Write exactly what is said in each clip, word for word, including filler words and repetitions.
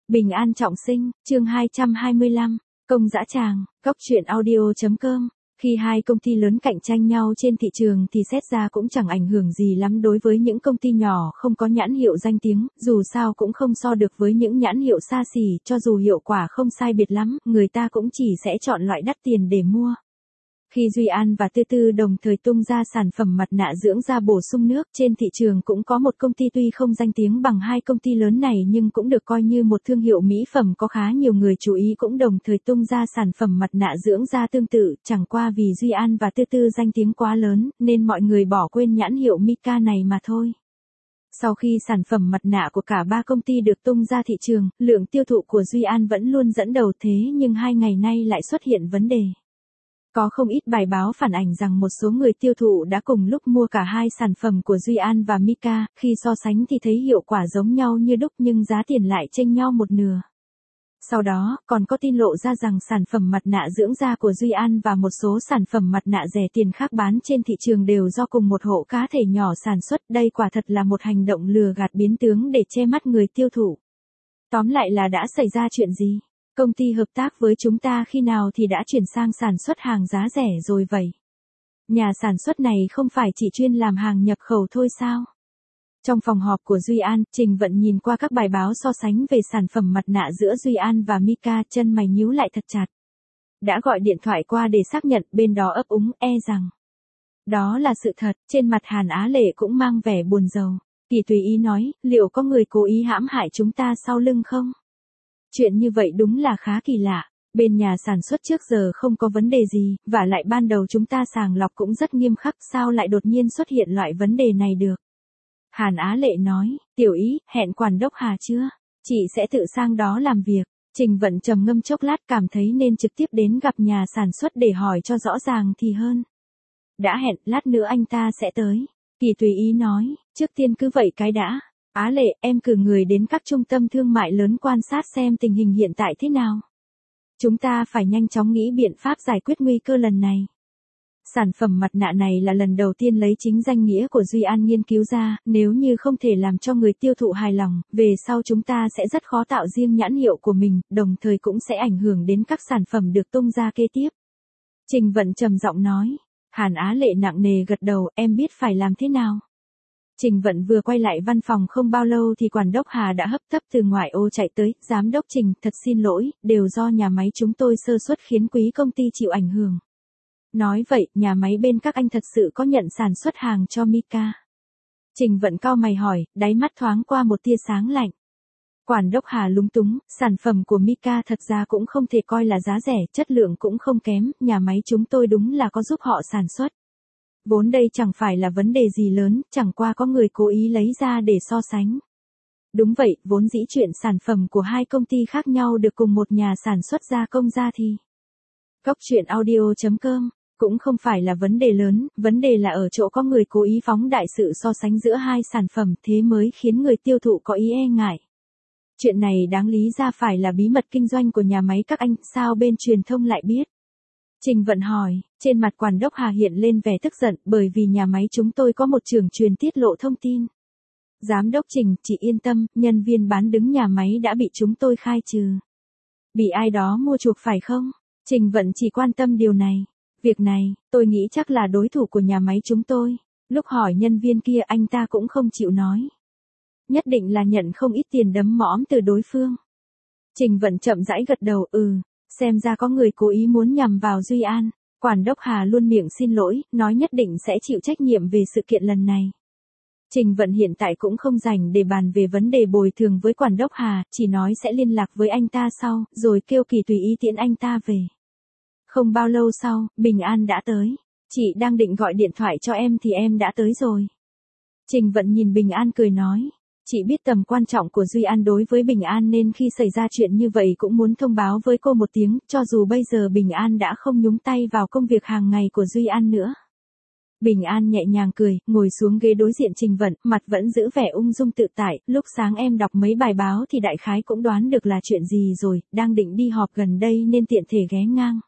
Bình an trọng sinh, chương hai trăm hai mươi lăm, công dã tràng, góc truyện audio chấm com. Khi hai công ty lớn cạnh tranh nhau trên thị trường thì xét ra cũng chẳng ảnh hưởng gì lắm đối với những công ty nhỏ không có nhãn hiệu danh tiếng, dù sao cũng không so được với những nhãn hiệu xa xỉ, cho dù hiệu quả không sai biệt lắm, người ta cũng chỉ sẽ chọn loại đắt tiền để mua. Khi Duy An và Tư Tư đồng thời tung ra sản phẩm mặt nạ dưỡng da bổ sung nước, trên thị trường cũng có một công ty tuy không danh tiếng bằng hai công ty lớn này nhưng cũng được coi như một thương hiệu mỹ phẩm có khá nhiều người chú ý cũng đồng thời tung ra sản phẩm mặt nạ dưỡng da tương tự, chẳng qua vì Duy An và Tư Tư danh tiếng quá lớn, nên mọi người bỏ quên nhãn hiệu Mika này mà thôi. Sau khi sản phẩm mặt nạ của cả ba công ty được tung ra thị trường, lượng tiêu thụ của Duy An vẫn luôn dẫn đầu thế nhưng hai ngày nay lại xuất hiện vấn đề. Có không ít bài báo phản ảnh rằng một số người tiêu thụ đã cùng lúc mua cả hai sản phẩm của Duy An và Mika, khi so sánh thì thấy hiệu quả giống nhau như đúc nhưng giá tiền lại chênh nhau một nửa. Sau đó, còn có tin lộ ra rằng sản phẩm mặt nạ dưỡng da của Duy An và một số sản phẩm mặt nạ rẻ tiền khác bán trên thị trường đều do cùng một hộ cá thể nhỏ sản xuất, đây quả thật là một hành động lừa gạt biến tướng để che mắt người tiêu thụ. Tóm lại là đã xảy ra chuyện gì? Công ty hợp tác với chúng ta khi nào thì đã chuyển sang sản xuất hàng giá rẻ rồi vậy? Nhà sản xuất này không phải chỉ chuyên làm hàng nhập khẩu thôi sao? Trong phòng họp của Duy An, Trình Vận nhìn qua các bài báo so sánh về sản phẩm mặt nạ giữa Duy An và Mika, chân mày nhíu lại thật chặt. Đã gọi điện thoại qua để xác nhận, bên đó ấp úng e rằng đó là sự thật. Trên mặt Hàn Á Lệ cũng mang vẻ buồn rầu. Kỳ tùy ý nói, liệu có người cố ý hãm hại chúng ta sau lưng không? Chuyện như vậy đúng là khá kỳ lạ, bên nhà sản xuất trước giờ không có vấn đề gì, vả lại ban đầu chúng ta sàng lọc cũng rất nghiêm khắc, sao lại đột nhiên xuất hiện loại vấn đề này được? Hàn Á Lệ nói, tiểu ý, hẹn quản đốc Hà chưa? Chị sẽ tự sang đó làm việc. Trình Vận trầm ngâm chốc lát cảm thấy nên trực tiếp đến gặp nhà sản xuất để hỏi cho rõ ràng thì hơn. Đã hẹn, lát nữa anh ta sẽ tới. Kỳ tùy ý nói, trước tiên cứ vậy cái đã. Á Lệ, em cử người đến các trung tâm thương mại lớn quan sát xem tình hình hiện tại thế nào. Chúng ta phải nhanh chóng nghĩ biện pháp giải quyết nguy cơ lần này. Sản phẩm mặt nạ này là lần đầu tiên lấy chính danh nghĩa của Duy An nghiên cứu ra, nếu như không thể làm cho người tiêu thụ hài lòng, về sau chúng ta sẽ rất khó tạo riêng nhãn hiệu của mình, đồng thời cũng sẽ ảnh hưởng đến các sản phẩm được tung ra kế tiếp. Trình Vận trầm giọng nói. Hàn Á Lệ nặng nề gật đầu, em biết phải làm thế nào. Trình Vận vừa quay lại văn phòng không bao lâu thì quản đốc Hà đã hấp tấp từ ngoại ô chạy tới, giám đốc Trình, thật xin lỗi, đều do nhà máy chúng tôi sơ suất khiến quý công ty chịu ảnh hưởng. Nói vậy, nhà máy bên các anh thật sự có nhận sản xuất hàng cho Mika? Trình Vận cau mày hỏi, đáy mắt thoáng qua một tia sáng lạnh. Quản đốc Hà lúng túng, sản phẩm của Mika thật ra cũng không thể coi là giá rẻ, chất lượng cũng không kém, nhà máy chúng tôi đúng là có giúp họ sản xuất. Vốn đây chẳng phải là vấn đề gì lớn, chẳng qua có người cố ý lấy ra để so sánh. Đúng vậy, vốn dĩ chuyện sản phẩm của hai công ty khác nhau được cùng một nhà sản xuất gia công ra thì góc truyện audio chấm com cũng không phải là vấn đề lớn, vấn đề là ở chỗ có người cố ý phóng đại sự so sánh giữa hai sản phẩm, thế mới khiến người tiêu thụ có ý e ngại. Chuyện này đáng lý ra phải là bí mật kinh doanh của nhà máy các anh, sao bên truyền thông lại biết? Trình Vận hỏi, trên mặt quản đốc Hà hiện lên vẻ tức giận, bởi vì nhà máy chúng tôi có một trưởng truyền tiết lộ thông tin. Giám đốc Trình, chị yên tâm, nhân viên bán đứng nhà máy đã bị chúng tôi khai trừ. Bị ai đó mua chuộc phải không? Trình Vận chỉ quan tâm điều này. Việc này, tôi nghĩ chắc là đối thủ của nhà máy chúng tôi. Lúc hỏi nhân viên kia anh ta cũng không chịu nói. Nhất định là nhận không ít tiền đấm mõm từ đối phương. Trình Vận chậm rãi gật đầu, ừ. Xem ra có người cố ý muốn nhằm vào Duy An. Quản đốc Hà luôn miệng xin lỗi, nói nhất định sẽ chịu trách nhiệm về sự kiện lần này. Trình Vận hiện tại cũng không rảnh để bàn về vấn đề bồi thường với quản đốc Hà, chỉ nói sẽ liên lạc với anh ta sau, rồi kêu Kỳ tùy ý tiễn anh ta về. Không bao lâu sau, Bình An đã tới. Chị đang định gọi điện thoại cho em thì em đã tới rồi. Trình Vận nhìn Bình An cười nói. Chị biết tầm quan trọng của Duy An đối với Bình An nên khi xảy ra chuyện như vậy cũng muốn thông báo với cô một tiếng, cho dù bây giờ Bình An đã không nhúng tay vào công việc hàng ngày của Duy An nữa. Bình An nhẹ nhàng cười, ngồi xuống ghế đối diện Trình Vận, mặt vẫn giữ vẻ ung dung tự tại, lúc sáng em đọc mấy bài báo thì đại khái cũng đoán được là chuyện gì rồi, đang định đi họp gần đây nên tiện thể ghé ngang.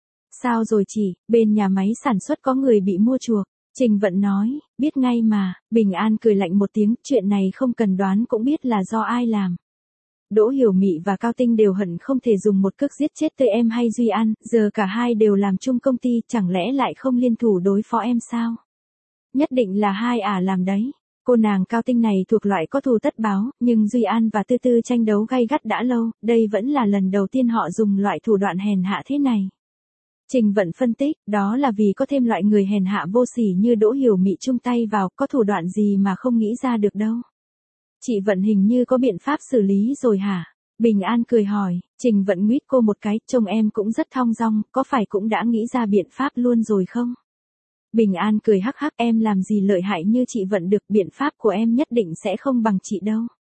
Sao rồi chị, bên nhà máy sản xuất có người bị mua chuộc? Trình Vận nói, biết ngay mà. Bình An cười lạnh một tiếng, chuyện này không cần đoán cũng biết là do ai làm. Đỗ Hiểu Mị và Cao Tinh đều hận không thể dùng một cước giết chết tươi em hay Duy An, giờ cả hai đều làm chung công ty, chẳng lẽ lại không liên thủ đối phó em sao? Nhất định là hai ả làm đấy. Cô nàng Cao Tinh này thuộc loại có thù tất báo, nhưng Duy An và Tư Tư tranh đấu gay gắt đã lâu, đây vẫn là lần đầu tiên họ dùng loại thủ đoạn hèn hạ thế này. Trình Vận phân tích, đó là vì có thêm loại người hèn hạ vô sỉ như Đỗ Hiểu Mị chung tay vào, có thủ đoạn gì mà không nghĩ ra được đâu. Chị Vận hình như có biện pháp xử lý rồi hả? Bình An cười hỏi, Trình Vận nguyết cô một cái, trông em cũng rất thong dong, có phải cũng đã nghĩ ra biện pháp luôn rồi không? Bình An cười hắc hắc, em làm gì lợi hại như chị Vận được, biện pháp của em nhất định sẽ không bằng chị đâu.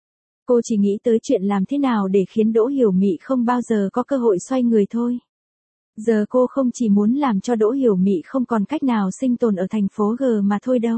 Cô chỉ nghĩ tới chuyện làm thế nào để khiến Đỗ Hiểu Mị không bao giờ có cơ hội xoay người thôi. Giờ cô không chỉ muốn làm cho Đỗ Hiểu Mị không còn cách nào sinh tồn ở thành phố G mà thôi đâu.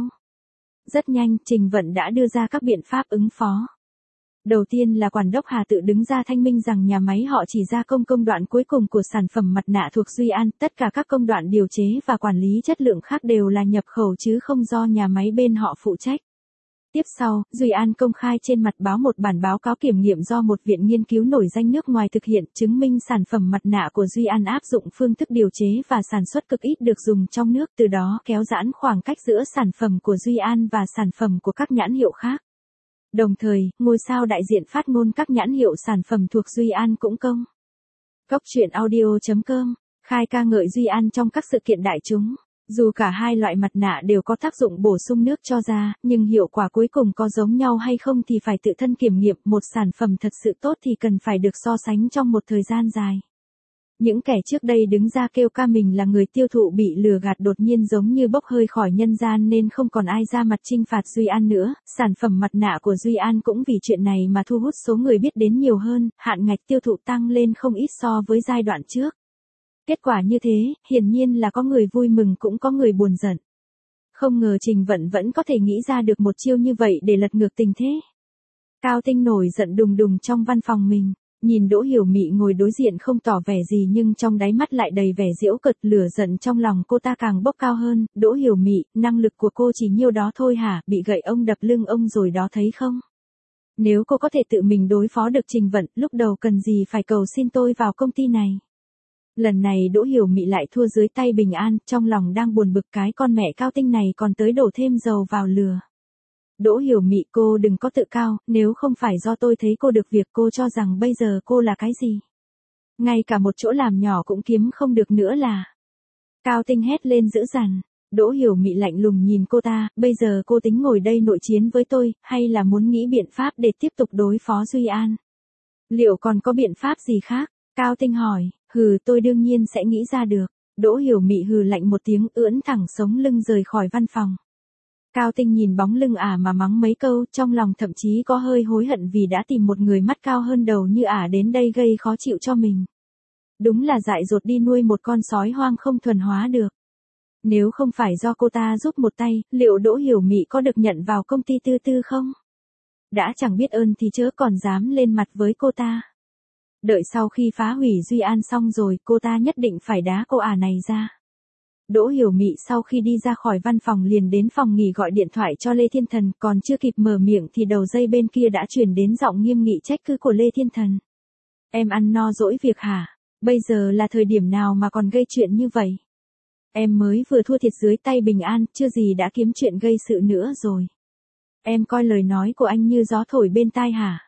Rất nhanh, Trình Vận đã đưa ra các biện pháp ứng phó. Đầu tiên là Quản đốc Hà tự đứng ra thanh minh rằng nhà máy họ chỉ gia công công đoạn cuối cùng của sản phẩm mặt nạ thuộc Duy An, tất cả các công đoạn điều chế và quản lý chất lượng khác đều là nhập khẩu chứ không do nhà máy bên họ phụ trách. Tiếp sau, Duy An công khai trên mặt báo một bản báo cáo kiểm nghiệm do một viện nghiên cứu nổi danh nước ngoài thực hiện, chứng minh sản phẩm mặt nạ của Duy An áp dụng phương thức điều chế và sản xuất cực ít được dùng trong nước, từ đó kéo giãn khoảng cách giữa sản phẩm của Duy An và sản phẩm của các nhãn hiệu khác. Đồng thời, ngôi sao đại diện phát ngôn các nhãn hiệu sản phẩm thuộc Duy An cũng công. Góc truyện audio chấm com, khai ca ngợi Duy An trong các sự kiện đại chúng. Dù cả hai loại mặt nạ đều có tác dụng bổ sung nước cho da, nhưng hiệu quả cuối cùng có giống nhau hay không thì phải tự thân kiểm nghiệm, một sản phẩm thật sự tốt thì cần phải được so sánh trong một thời gian dài. Những kẻ trước đây đứng ra kêu ca mình là người tiêu thụ bị lừa gạt đột nhiên giống như bốc hơi khỏi nhân gian nên không còn ai ra mặt chinh phạt Duy An nữa, sản phẩm mặt nạ của Duy An cũng vì chuyện này mà thu hút số người biết đến nhiều hơn, hạn ngạch tiêu thụ tăng lên không ít so với giai đoạn trước. Kết quả như thế, hiển nhiên là có người vui mừng cũng có người buồn giận. Không ngờ Trình Vận vẫn có thể nghĩ ra được một chiêu như vậy để lật ngược tình thế. Cao Tinh nổi giận đùng đùng trong văn phòng mình, nhìn Đỗ Hiểu Mị ngồi đối diện không tỏ vẻ gì nhưng trong đáy mắt lại đầy vẻ giễu cợt, lửa giận trong lòng cô ta càng bốc cao hơn. Đỗ Hiểu Mị, năng lực của cô chỉ nhiêu đó thôi hả, bị gậy ông đập lưng ông rồi đó thấy không? Nếu cô có thể tự mình đối phó được Trình Vận, lúc đầu cần gì phải cầu xin tôi vào công ty này. Lần này Đỗ Hiểu Mị lại thua dưới tay Bình An, trong lòng đang buồn bực cái con mẹ Cao Tinh này còn tới đổ thêm dầu vào lửa. Đỗ Hiểu Mị, cô đừng có tự cao, nếu không phải do tôi thấy cô được việc cô cho rằng bây giờ cô là cái gì. Ngay cả một chỗ làm nhỏ cũng kiếm không được nữa là. Cao Tinh hét lên dữ dằn. Đỗ Hiểu Mị lạnh lùng nhìn cô ta, bây giờ cô tính ngồi đây nội chiến với tôi, hay là muốn nghĩ biện pháp để tiếp tục đối phó Duy An? Liệu còn có biện pháp gì khác? Cao Tinh hỏi. Hừ, tôi đương nhiên sẽ nghĩ ra được. Đỗ Hiểu Mị hừ lạnh một tiếng, ưỡn thẳng sống lưng rời khỏi văn phòng. Cao Tinh nhìn bóng lưng ả mà mắng mấy câu, trong lòng thậm chí có hơi hối hận vì đã tìm một người mắt cao hơn đầu như ả đến đây gây khó chịu cho mình. Đúng là dại dột đi nuôi một con sói hoang không thuần hóa được. Nếu không phải do cô ta giúp một tay, liệu Đỗ Hiểu Mị có được nhận vào công ty Tư Tư không? Đã chẳng biết ơn thì chớ còn dám lên mặt với cô ta. Đợi sau khi phá hủy Duy An xong rồi, cô ta nhất định phải đá cô ả này ra. Đỗ Hiểu Mị sau khi đi ra khỏi văn phòng liền đến phòng nghỉ gọi điện thoại cho Lê Thiên Thần, còn chưa kịp mở miệng thì đầu dây bên kia đã truyền đến giọng nghiêm nghị trách cứ của Lê Thiên Thần. Em ăn no dỗi việc hả? Bây giờ là thời điểm nào mà còn gây chuyện như vậy? Em mới vừa thua thiệt dưới tay Bình An, chưa gì đã kiếm chuyện gây sự nữa rồi. Em coi lời nói của anh như gió thổi bên tai hả?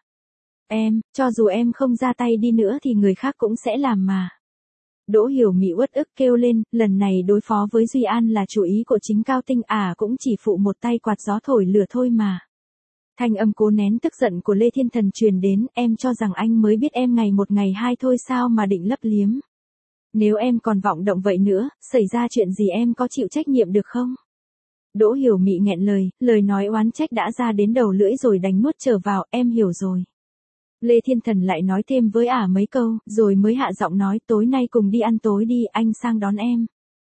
Em, cho dù em không ra tay đi nữa thì người khác cũng sẽ làm mà. Đỗ Hiểu Mị uất ức kêu lên, lần này đối phó với Duy An là chủ ý của chính Cao Tinh, à cũng chỉ phụ một tay quạt gió thổi lửa thôi mà. Thanh âm cố nén tức giận của Lê Thiên Thần truyền đến, em cho rằng anh mới biết em ngày một ngày hai thôi sao mà định lấp liếm. Nếu em còn vọng động vậy nữa, xảy ra chuyện gì em có chịu trách nhiệm được không? Đỗ Hiểu Mị nghẹn lời, lời nói oán trách đã ra đến đầu lưỡi rồi đánh nuốt trở vào, em hiểu rồi. Lê Thiên Thần lại nói thêm với ả mấy câu, rồi mới hạ giọng nói, tối nay cùng đi ăn tối đi, anh sang đón em.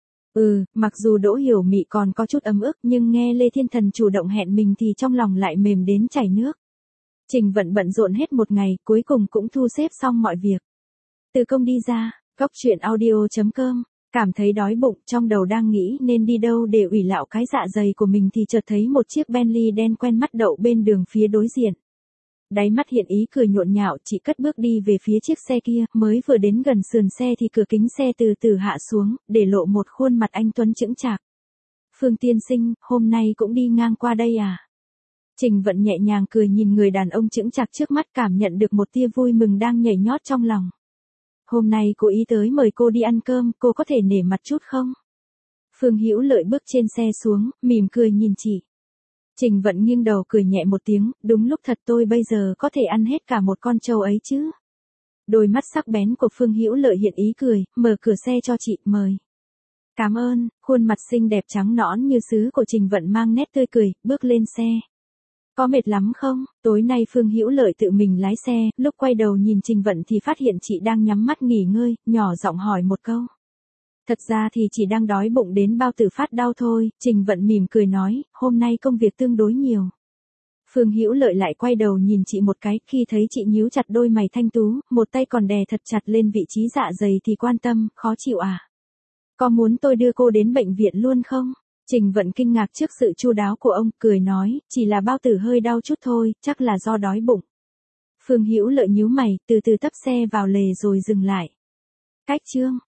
Ừ, mặc dù Đỗ Hiểu Mị còn có chút ấm ức nhưng nghe Lê Thiên Thần chủ động hẹn mình thì trong lòng lại mềm đến chảy nước. Trình Vận bận rộn hết một ngày, cuối cùng cũng thu xếp xong mọi việc. Từ công đi ra, góc truyện audio chấm com, cảm thấy đói bụng, trong đầu đang nghĩ nên đi đâu để ủy lạo cái dạ dày của mình thì chợt thấy một chiếc Bentley đen quen mắt đậu bên đường phía đối diện. Đáy mắt hiện ý cười nhộn nhạo, chị cất bước đi về phía chiếc xe kia, mới vừa đến gần sườn xe thì cửa kính xe từ từ hạ xuống, để lộ một khuôn mặt anh tuấn chững chạc. Phương tiên sinh, hôm nay cũng đi ngang qua đây à? Trình Vận nhẹ nhàng cười nhìn người đàn ông chững chạc trước mắt, cảm nhận được một tia vui mừng đang nhảy nhót trong lòng. Hôm nay cô ý tới mời cô đi ăn cơm, cô có thể nể mặt chút không? Phương Hữu Lợi bước trên xe xuống, mỉm cười nhìn chị. Trình Vận nghiêng đầu cười nhẹ một tiếng, đúng lúc thật, tôi bây giờ có thể ăn hết cả một con trâu ấy chứ. Đôi mắt sắc bén của Phương Hữu Lợi hiện ý cười, mở cửa xe cho chị, mời. Cảm ơn, khuôn mặt xinh đẹp trắng nõn như sứ của Trình Vận mang nét tươi cười, bước lên xe. Có mệt lắm không? Tối nay Phương Hữu Lợi tự mình lái xe, lúc quay đầu nhìn Trình Vận thì phát hiện chị đang nhắm mắt nghỉ ngơi, nhỏ giọng hỏi một câu. Thật ra thì chỉ đang đói bụng đến bao tử phát đau thôi, Trình Vận mỉm cười nói, hôm nay công việc tương đối nhiều. Phương Hữu Lợi lại quay đầu nhìn chị một cái, khi thấy chị nhíu chặt đôi mày thanh tú, một tay còn đè thật chặt lên vị trí dạ dày thì quan tâm, khó chịu à? Có muốn tôi đưa cô đến bệnh viện luôn không? Trình Vận kinh ngạc trước sự chu đáo của ông, cười nói, chỉ là bao tử hơi đau chút thôi, chắc là do đói bụng. Phương Hữu Lợi nhíu mày, từ từ tấp xe vào lề rồi dừng lại. Cách chương